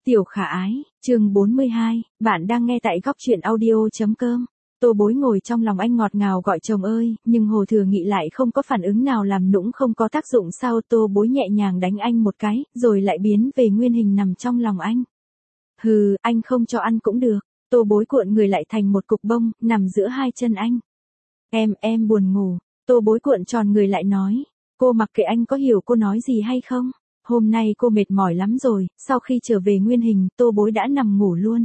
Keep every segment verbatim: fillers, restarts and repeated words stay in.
Tiểu khả ái, chương bốn mươi hai, bạn đang nghe tại góc truyện audio.com. Tô Bối ngồi trong lòng anh ngọt ngào gọi chồng ơi, nhưng Hồ Thừa Nghị lại không có phản ứng nào, làm nũng không có tác dụng sao. Tô Bối nhẹ nhàng đánh anh một cái, rồi lại biến về nguyên hình nằm trong lòng anh. Hừ, anh không cho ăn cũng được. Tô Bối cuộn người lại thành một cục bông, nằm giữa hai chân anh. Em, em buồn ngủ. Tô Bối cuộn tròn người lại nói. Cô mặc kệ anh có hiểu cô nói gì hay không? Hôm nay cô mệt mỏi lắm rồi, sau khi trở về nguyên hình, Tô Bối đã nằm ngủ luôn.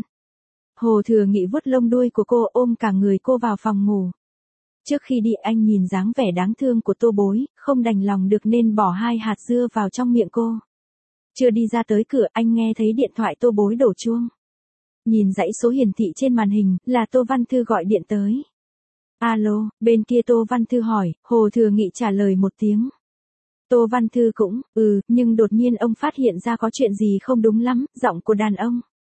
Hồ Thừa Nghị vuốt lông đuôi của cô, ôm cả người cô vào phòng ngủ. Trước khi đi anh nhìn dáng vẻ đáng thương của Tô Bối, không đành lòng được nên bỏ hai hạt dưa vào trong miệng cô. Chưa đi ra tới cửa anh nghe thấy điện thoại Tô Bối đổ chuông. Nhìn dãy số hiển thị trên màn hình, là Tô Văn Thư gọi điện tới. Alo, bên kia Tô Văn Thư hỏi, Hồ Thừa Nghị trả lời một tiếng. Tô Văn Thư cũng, ừ, nhưng đột nhiên ông phát hiện ra có chuyện gì không đúng lắm, giọng của đàn ông.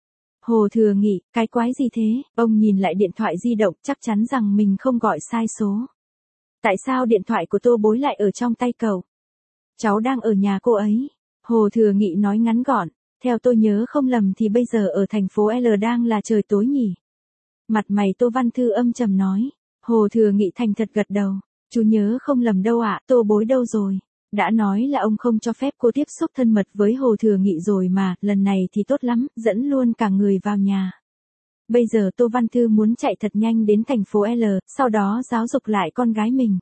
Hồ Thừa Nghị, cái quái gì thế? Ông nhìn lại điện thoại di động, chắc chắn rằng mình không gọi sai số. Tại sao điện thoại của Tô Bối lại ở trong tay cậu? Cháu đang ở nhà cô ấy. Hồ Thừa Nghị nói ngắn gọn, theo tôi nhớ không lầm thì bây giờ ở thành phố L đang là trời tối nhỉ. Mặt mày Tô Văn Thư âm trầm nói. Hồ Thừa Nghị thành thật gật đầu. Chú nhớ không lầm đâu ạ, Tô Bối đâu rồi? Đã nói là ông không cho phép cô tiếp xúc thân mật với Hồ Thừa Nghị rồi mà, lần này thì tốt lắm, dẫn luôn cả người vào nhà. Bây giờ Tô Văn Thư muốn chạy thật nhanh đến thành phố L, sau đó giáo dục lại con gái mình.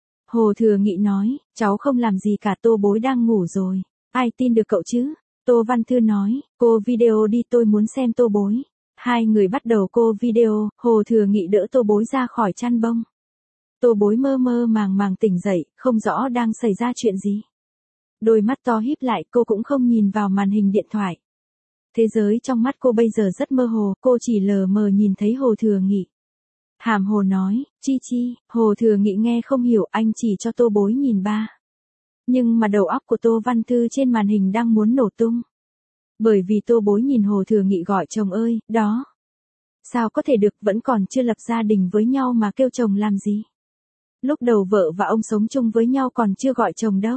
Hồ Thừa Nghị nói, cháu không làm gì cả, Tô Bối đang ngủ rồi. Ai tin được cậu chứ? Tô Văn Thư nói, cô video đi, tôi muốn xem Tô Bối. Hai người bắt đầu cô video, Hồ Thừa Nghị đỡ Tô Bối ra khỏi chăn bông. Tô Bối mơ mơ màng màng tỉnh dậy, không rõ đang xảy ra chuyện gì. Đôi mắt to híp lại, cô cũng không nhìn vào màn hình điện thoại. Thế giới trong mắt cô bây giờ rất mơ hồ, cô chỉ lờ mờ nhìn thấy Hồ Thừa Nghị. Hàm hồ nói, chi chi, Hồ Thừa Nghị nghe không hiểu, anh chỉ cho Tô Bối nhìn ba. Nhưng mà đầu óc của Tô Văn Thư trên màn hình đang muốn nổ tung. Bởi vì Tô Bối nhìn Hồ Thừa Nghị gọi chồng ơi, đó. Sao có thể được, vẫn còn chưa lập gia đình với nhau mà kêu chồng làm gì? Lúc đầu vợ và ông sống chung với nhau còn chưa gọi chồng đâu.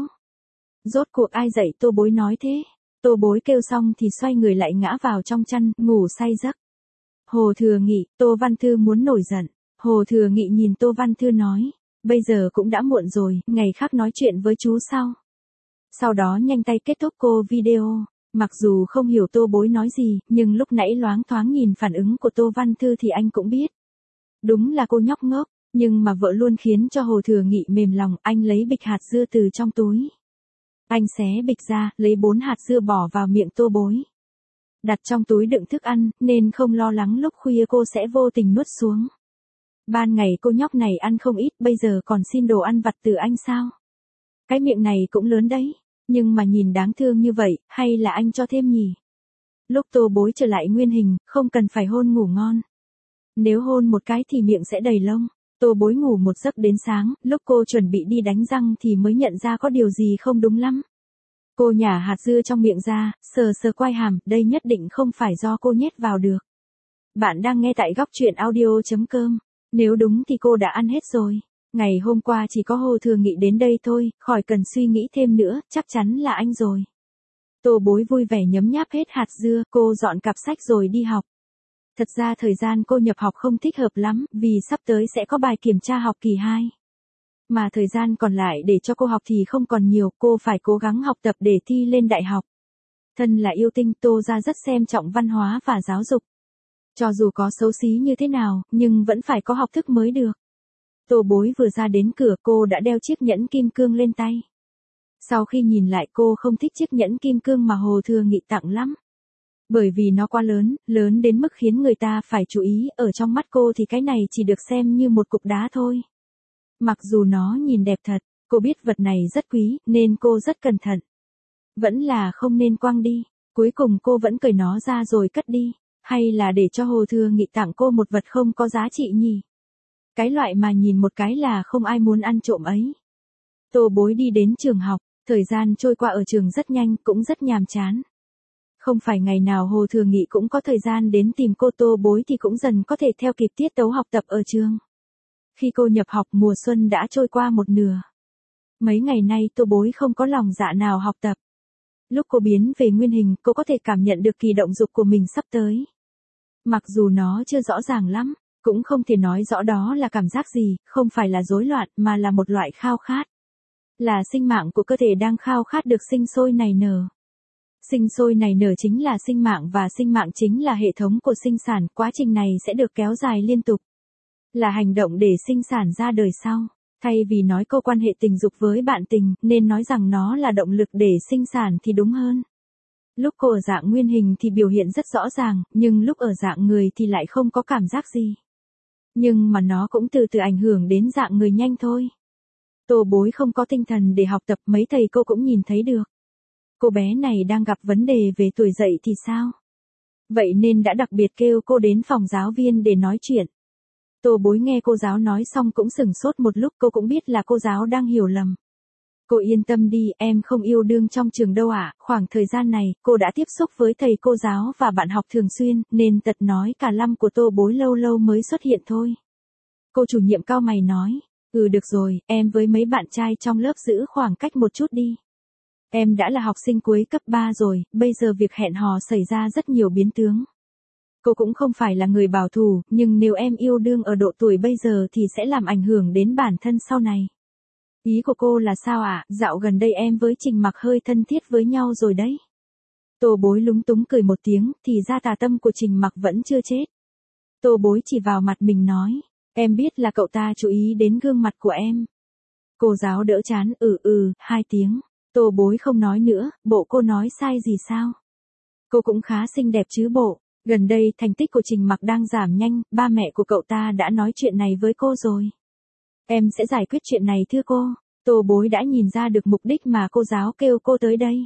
Rốt cuộc ai dạy Tô Bối nói thế? Tô Bối kêu xong thì xoay người lại ngã vào trong chăn, ngủ say giấc. Hồ Thừa Nghị, Tô Văn Thư muốn nổi giận. Hồ Thừa Nghị nhìn Tô Văn Thư nói, bây giờ cũng đã muộn rồi, ngày khác nói chuyện với chú sau. Sau đó nhanh tay kết thúc cô video. Mặc dù không hiểu Tô Bối nói gì, nhưng lúc nãy loáng thoáng nhìn phản ứng của Tô Văn Thư thì anh cũng biết. Đúng là cô nhóc ngốc. Nhưng mà vợ luôn khiến cho Hồ Thừa Nghị mềm lòng, anh lấy bịch hạt dưa từ trong túi. Anh xé bịch ra, lấy bốn hạt dưa bỏ vào miệng Tô Bối. Đặt trong túi đựng thức ăn, nên không lo lắng lúc khuya cô sẽ vô tình nuốt xuống. Ban ngày cô nhóc này ăn không ít, bây giờ còn xin đồ ăn vặt từ anh sao? Cái miệng này cũng lớn đấy, nhưng mà nhìn đáng thương như vậy, hay là anh cho thêm nhỉ? Lúc Tô Bối trở lại nguyên hình, không cần phải hôn ngủ ngon. Nếu hôn một cái thì miệng sẽ đầy lông. Tô Bối ngủ một giấc đến sáng, lúc cô chuẩn bị đi đánh răng thì mới nhận ra có điều gì không đúng lắm. Cô nhả hạt dưa trong miệng ra, sờ sờ quai hàm, đây nhất định không phải do cô nhét vào được. Bạn đang nghe tại góc truyện audio.com. Nếu đúng thì cô đã ăn hết rồi. Ngày hôm qua chỉ có Hồ Thừa Nghị đến đây thôi, khỏi cần suy nghĩ thêm nữa, chắc chắn là anh rồi. Tô Bối vui vẻ nhấm nháp hết hạt dưa, cô dọn cặp sách rồi đi học. Thật ra thời gian cô nhập học không thích hợp lắm, vì sắp tới sẽ có bài kiểm tra học kỳ hai. Mà thời gian còn lại để cho cô học thì không còn nhiều, cô phải cố gắng học tập để thi lên đại học. Thân là yêu tinh, Tô ra rất xem trọng văn hóa và giáo dục. Cho dù có xấu xí như thế nào, nhưng vẫn phải có học thức mới được. Tô Bối vừa ra đến cửa cô đã đeo chiếc nhẫn kim cương lên tay. Sau khi nhìn lại cô không thích chiếc nhẫn kim cương mà Hồ Thừa Nghị tặng lắm. Bởi vì nó quá lớn, lớn đến mức khiến người ta phải chú ý, ở trong mắt cô thì cái này chỉ được xem như một cục đá thôi. Mặc dù nó nhìn đẹp thật, cô biết vật này rất quý, nên cô rất cẩn thận. Vẫn là không nên quăng đi, cuối cùng cô vẫn cởi nó ra rồi cất đi, hay là để cho Hồ Thừa Nghị tặng cô một vật không có giá trị nhỉ? Cái loại mà nhìn một cái là không ai muốn ăn trộm ấy. Tô Bối đi đến trường học, thời gian trôi qua ở trường rất nhanh, cũng rất nhàm chán. Không phải ngày nào Hồ Thừa Nghị cũng có thời gian đến tìm cô, Tô Bối thì cũng dần có thể theo kịp tiết tấu học tập ở trường. Khi cô nhập học mùa xuân đã trôi qua một nửa. Mấy ngày nay Tô Bối không có lòng dạ nào học tập. Lúc cô biến về nguyên hình, cô có thể cảm nhận được kỳ động dục của mình sắp tới. Mặc dù nó chưa rõ ràng lắm, cũng không thể nói rõ đó là cảm giác gì, không phải là rối loạn mà là một loại khao khát. Là sinh mạng của cơ thể đang khao khát được sinh sôi nảy nở. Sinh sôi nảy nở chính là sinh mạng và sinh mạng chính là hệ thống của sinh sản, quá trình này sẽ được kéo dài liên tục. Là hành động để sinh sản ra đời sau. Thay vì nói cô quan hệ tình dục với bạn tình, nên nói rằng nó là động lực để sinh sản thì đúng hơn. Lúc cô ở dạng nguyên hình thì biểu hiện rất rõ ràng, nhưng lúc ở dạng người thì lại không có cảm giác gì. Nhưng mà nó cũng từ từ ảnh hưởng đến dạng người nhanh thôi. Tô Bối không có tinh thần để học tập, mấy thầy cô cũng nhìn thấy được. Cô bé này đang gặp vấn đề về tuổi dậy thì sao? Vậy nên đã đặc biệt kêu cô đến phòng giáo viên để nói chuyện. Tô Bối nghe cô giáo nói xong cũng sửng sốt một lúc, cô cũng biết là cô giáo đang hiểu lầm. Cô yên tâm đi, em không yêu đương trong trường đâu ạ, à. Khoảng thời gian này, cô đã tiếp xúc với thầy cô giáo và bạn học thường xuyên, nên tật nói cả lăm của Tô Bối lâu lâu mới xuất hiện thôi. Cô chủ nhiệm cau mày nói, ừ được rồi, em với mấy bạn trai trong lớp giữ khoảng cách một chút đi. Em đã là học sinh cuối cấp ba rồi, bây giờ việc hẹn hò xảy ra rất nhiều biến tướng. Cô cũng không phải là người bảo thủ, nhưng nếu em yêu đương ở độ tuổi bây giờ thì sẽ làm ảnh hưởng đến bản thân sau này. Ý của cô là sao ạ? À? Dạo gần đây em với Trình Mặc hơi thân thiết với nhau rồi đấy. Tô Bối lúng túng cười một tiếng, thì ra tà tâm của Trình Mặc vẫn chưa chết. Tô Bối chỉ vào mặt mình nói, em biết là cậu ta chú ý đến gương mặt của em. Cô giáo đỡ chán, ừ ừ, hai tiếng. Tô Bối không nói nữa, bộ cô nói sai gì sao? Cô cũng khá xinh đẹp chứ bộ. Gần đây thành tích của Trình Mặc đang giảm nhanh, ba mẹ của cậu ta đã nói chuyện này với cô rồi. Em sẽ giải quyết chuyện này thưa cô. Tô Bối đã nhìn ra được mục đích mà cô giáo kêu cô tới đây.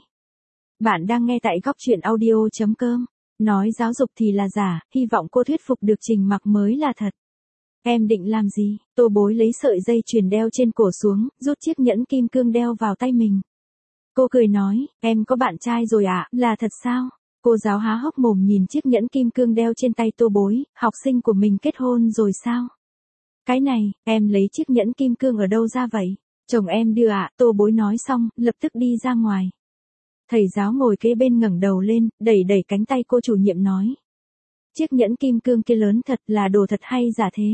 Bạn đang nghe tại góc truyện audio chấm com. Nói giáo dục thì là giả, hy vọng cô thuyết phục được Trình Mặc mới là thật. Em định làm gì? Tô Bối lấy sợi dây chuyền đeo trên cổ xuống, rút chiếc nhẫn kim cương đeo vào tay mình. Cô cười nói, em có bạn trai rồi ạ, à? Là thật sao? Cô giáo há hốc mồm nhìn chiếc nhẫn kim cương đeo trên tay Tô Bối, học sinh của mình kết hôn rồi sao? Cái này, em lấy chiếc nhẫn kim cương ở đâu ra vậy? Chồng em đưa ạ, à? Tô Bối nói xong, lập tức đi ra ngoài. Thầy giáo ngồi kế bên ngẩng đầu lên, đẩy đẩy cánh tay cô chủ nhiệm nói. Chiếc nhẫn kim cương kia lớn thật, là đồ thật hay giả thế?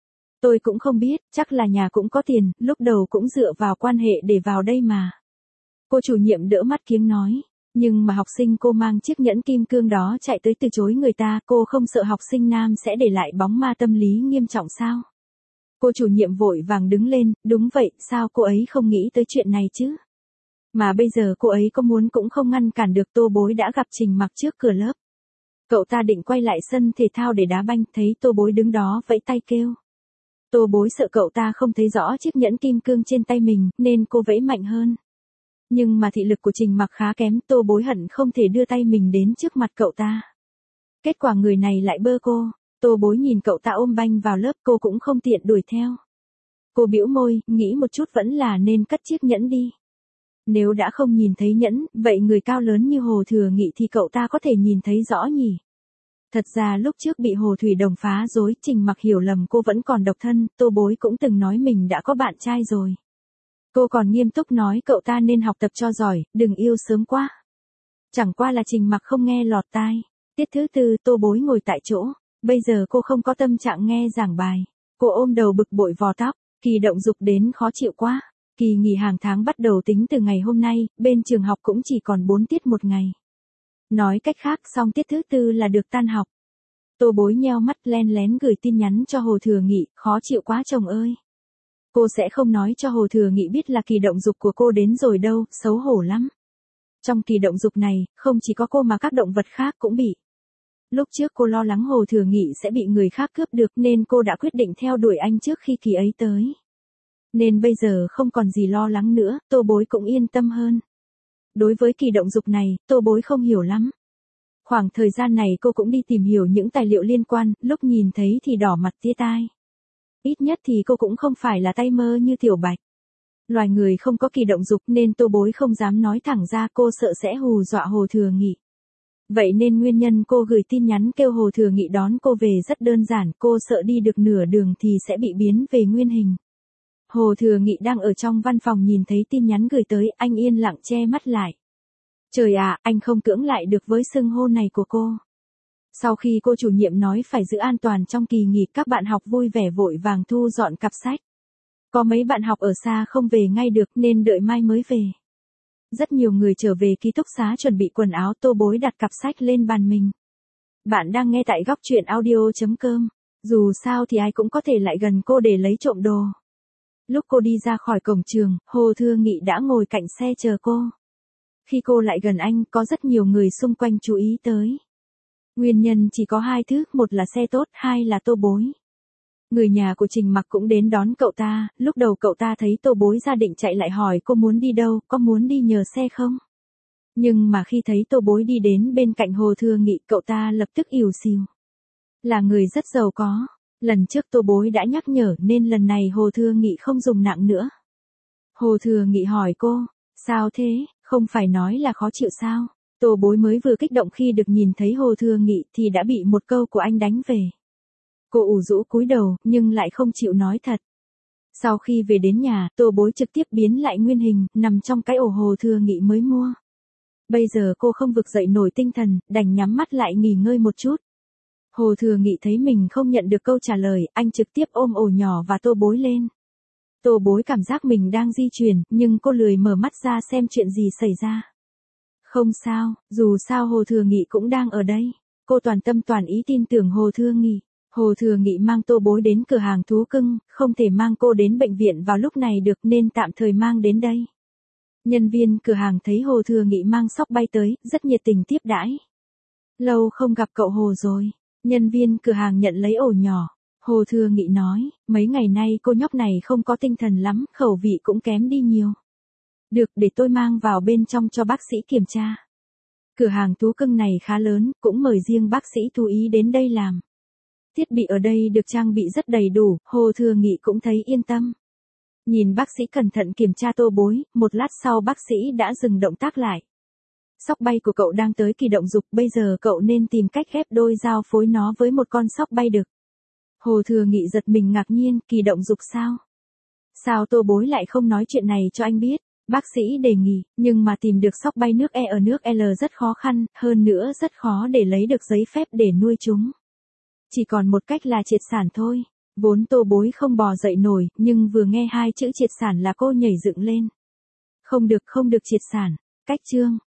Tôi cũng không biết, chắc là nhà cũng có tiền, lúc đầu cũng dựa vào quan hệ để vào đây mà. Cô chủ nhiệm đỡ mắt kiếng nói. Nhưng mà học sinh cô mang chiếc nhẫn kim cương đó chạy tới từ chối người ta, cô không sợ học sinh nam sẽ để lại bóng ma tâm lý nghiêm trọng sao? Cô chủ nhiệm vội vàng đứng lên, đúng vậy, sao cô ấy không nghĩ tới chuyện này chứ? Mà bây giờ cô ấy có muốn cũng không ngăn cản được. Tô Bối đã gặp Trình Mặc trước cửa lớp. Cậu ta định quay lại sân thể thao để đá banh, thấy Tô Bối đứng đó vẫy tay kêu. Tô Bối sợ cậu ta không thấy rõ chiếc nhẫn kim cương trên tay mình, nên cô vẫy mạnh hơn. Nhưng mà thị lực của Trình Mặc khá kém, Tô Bối hận không thể đưa tay mình đến trước mặt cậu ta. Kết quả người này lại bơ cô. Tô Bối nhìn cậu ta ôm banh vào lớp, cô cũng không tiện đuổi theo. Cô bĩu môi, nghĩ một chút vẫn là nên cất chiếc nhẫn đi. Nếu đã không nhìn thấy nhẫn, vậy người cao lớn như Hồ Thừa Nghị thì cậu ta có thể nhìn thấy rõ nhỉ? Thật ra lúc trước bị Hồ Thủy Đồng phá rối, Trình Mặc hiểu lầm cô vẫn còn độc thân, Tô Bối cũng từng nói mình đã có bạn trai rồi. Cô còn nghiêm túc nói cậu ta nên học tập cho giỏi, đừng yêu sớm quá. Chẳng qua là Trình Mặc không nghe lọt tai. Tiết thứ tư, Tô Bối ngồi tại chỗ. Bây giờ cô không có tâm trạng nghe giảng bài. Cô ôm đầu bực bội vò tóc, kỳ động dục đến khó chịu quá. Kỳ nghỉ hàng tháng bắt đầu tính từ ngày hôm nay, bên trường học cũng chỉ còn bốn tiết một ngày. Nói cách khác, xong tiết thứ tư là được tan học. Tô Bối nheo mắt len lén gửi tin nhắn cho Hồ Thừa Nghị, khó chịu quá chồng ơi. Cô sẽ không nói cho Hồ Thừa Nghị biết là kỳ động dục của cô đến rồi đâu, xấu hổ lắm. Trong kỳ động dục này, không chỉ có cô mà các động vật khác cũng bị. Lúc trước cô lo lắng Hồ Thừa Nghị sẽ bị người khác cướp được nên cô đã quyết định theo đuổi anh trước khi kỳ ấy tới. Nên bây giờ không còn gì lo lắng nữa, Tô Bối cũng yên tâm hơn. Đối với kỳ động dục này, Tô Bối không hiểu lắm. Khoảng thời gian này cô cũng đi tìm hiểu những tài liệu liên quan, lúc nhìn thấy thì đỏ mặt tía tai. Ít nhất thì cô cũng không phải là tay mơ như Tiểu Bạch. Loài người không có kỳ động dục nên Tô Bối không dám nói thẳng ra, cô sợ sẽ hù dọa Hồ Thừa Nghị. Vậy nên nguyên nhân cô gửi tin nhắn kêu Hồ Thừa Nghị đón cô về rất đơn giản, cô sợ đi được nửa đường thì sẽ bị biến về nguyên hình. Hồ Thừa Nghị đang ở trong văn phòng nhìn thấy tin nhắn gửi tới, anh yên lặng che mắt lại. Trời ạ, anh không cưỡng lại được với xưng hô này của cô. Sau khi cô chủ nhiệm nói phải giữ an toàn trong kỳ nghỉ, các bạn học vui vẻ vội vàng thu dọn cặp sách. Có mấy bạn học ở xa không về ngay được nên đợi mai mới về. Rất nhiều người trở về ký túc xá chuẩn bị quần áo, Tô Bối đặt cặp sách lên bàn mình. Bạn đang nghe tại góc truyện audio.com. Dù sao thì ai cũng có thể lại gần cô để lấy trộm đồ. Lúc cô đi ra khỏi cổng trường, Hồ Thừa Nghị đã ngồi cạnh xe chờ cô. Khi cô lại gần anh, có rất nhiều người xung quanh chú ý tới. Nguyên nhân chỉ có hai thứ, một là xe tốt, hai là Tô Bối. Người nhà của Trình Mặc cũng đến đón cậu ta, lúc đầu cậu ta thấy Tô Bối ra định chạy lại hỏi cô muốn đi đâu, có muốn đi nhờ xe không? Nhưng mà khi thấy Tô Bối đi đến bên cạnh Hồ Thừa Nghị, cậu ta lập tức ỉu xìu. Là người rất giàu có, lần trước Tô Bối đã nhắc nhở nên lần này Hồ Thừa Nghị không dùng nặng nữa. Hồ Thừa Nghị hỏi cô, sao thế, không phải nói là khó chịu sao? Tô Bối mới vừa kích động khi được nhìn thấy Hồ Thừa Nghị thì đã bị một câu của anh đánh về. Cô ủ rũ cúi đầu, nhưng lại không chịu nói thật. Sau khi về đến nhà, Tô Bối trực tiếp biến lại nguyên hình, nằm trong cái ổ Hồ Thừa Nghị mới mua. Bây giờ cô không vực dậy nổi tinh thần, đành nhắm mắt lại nghỉ ngơi một chút. Hồ Thừa Nghị thấy mình không nhận được câu trả lời, anh trực tiếp ôm ổ nhỏ và Tô Bối lên. Tô Bối cảm giác mình đang di chuyển, nhưng cô lười mở mắt ra xem chuyện gì xảy ra. Không sao, dù sao Hồ Thừa Nghị cũng đang ở đây. Cô toàn tâm toàn ý tin tưởng Hồ Thừa Nghị. Hồ Thừa Nghị mang Tô Bối đến cửa hàng thú cưng, không thể mang cô đến bệnh viện vào lúc này được nên tạm thời mang đến đây. Nhân viên cửa hàng thấy Hồ Thừa Nghị mang sóc bay tới, rất nhiệt tình tiếp đãi. Lâu không gặp cậu Hồ rồi. Nhân viên cửa hàng nhận lấy ổ nhỏ. Hồ Thừa Nghị nói, mấy ngày nay cô nhóc này không có tinh thần lắm, khẩu vị cũng kém đi nhiều. Được, để tôi mang vào bên trong cho bác sĩ kiểm tra. Cửa hàng thú cưng này khá lớn, cũng mời riêng bác sĩ thú y đến đây làm. Thiết bị ở đây được trang bị rất đầy đủ, Hồ Thừa Nghị cũng thấy yên tâm. Nhìn bác sĩ cẩn thận kiểm tra Tô Bối, một lát sau bác sĩ đã dừng động tác lại. Sóc bay của cậu đang tới kỳ động dục, bây giờ cậu nên tìm cách ghép đôi giao phối nó với một con sóc bay được. Hồ Thừa Nghị giật mình ngạc nhiên, kỳ động dục sao? Sao Tô Bối lại không nói chuyện này cho anh biết? Bác sĩ đề nghị, nhưng mà tìm được sóc bay nước E ở nước L rất khó khăn, hơn nữa rất khó để lấy được giấy phép để nuôi chúng. Chỉ còn một cách là triệt sản thôi. Vốn Tô Bối không bò dậy nổi, nhưng vừa nghe hai chữ triệt sản là cô nhảy dựng lên. Không được không được triệt sản. Cách chương.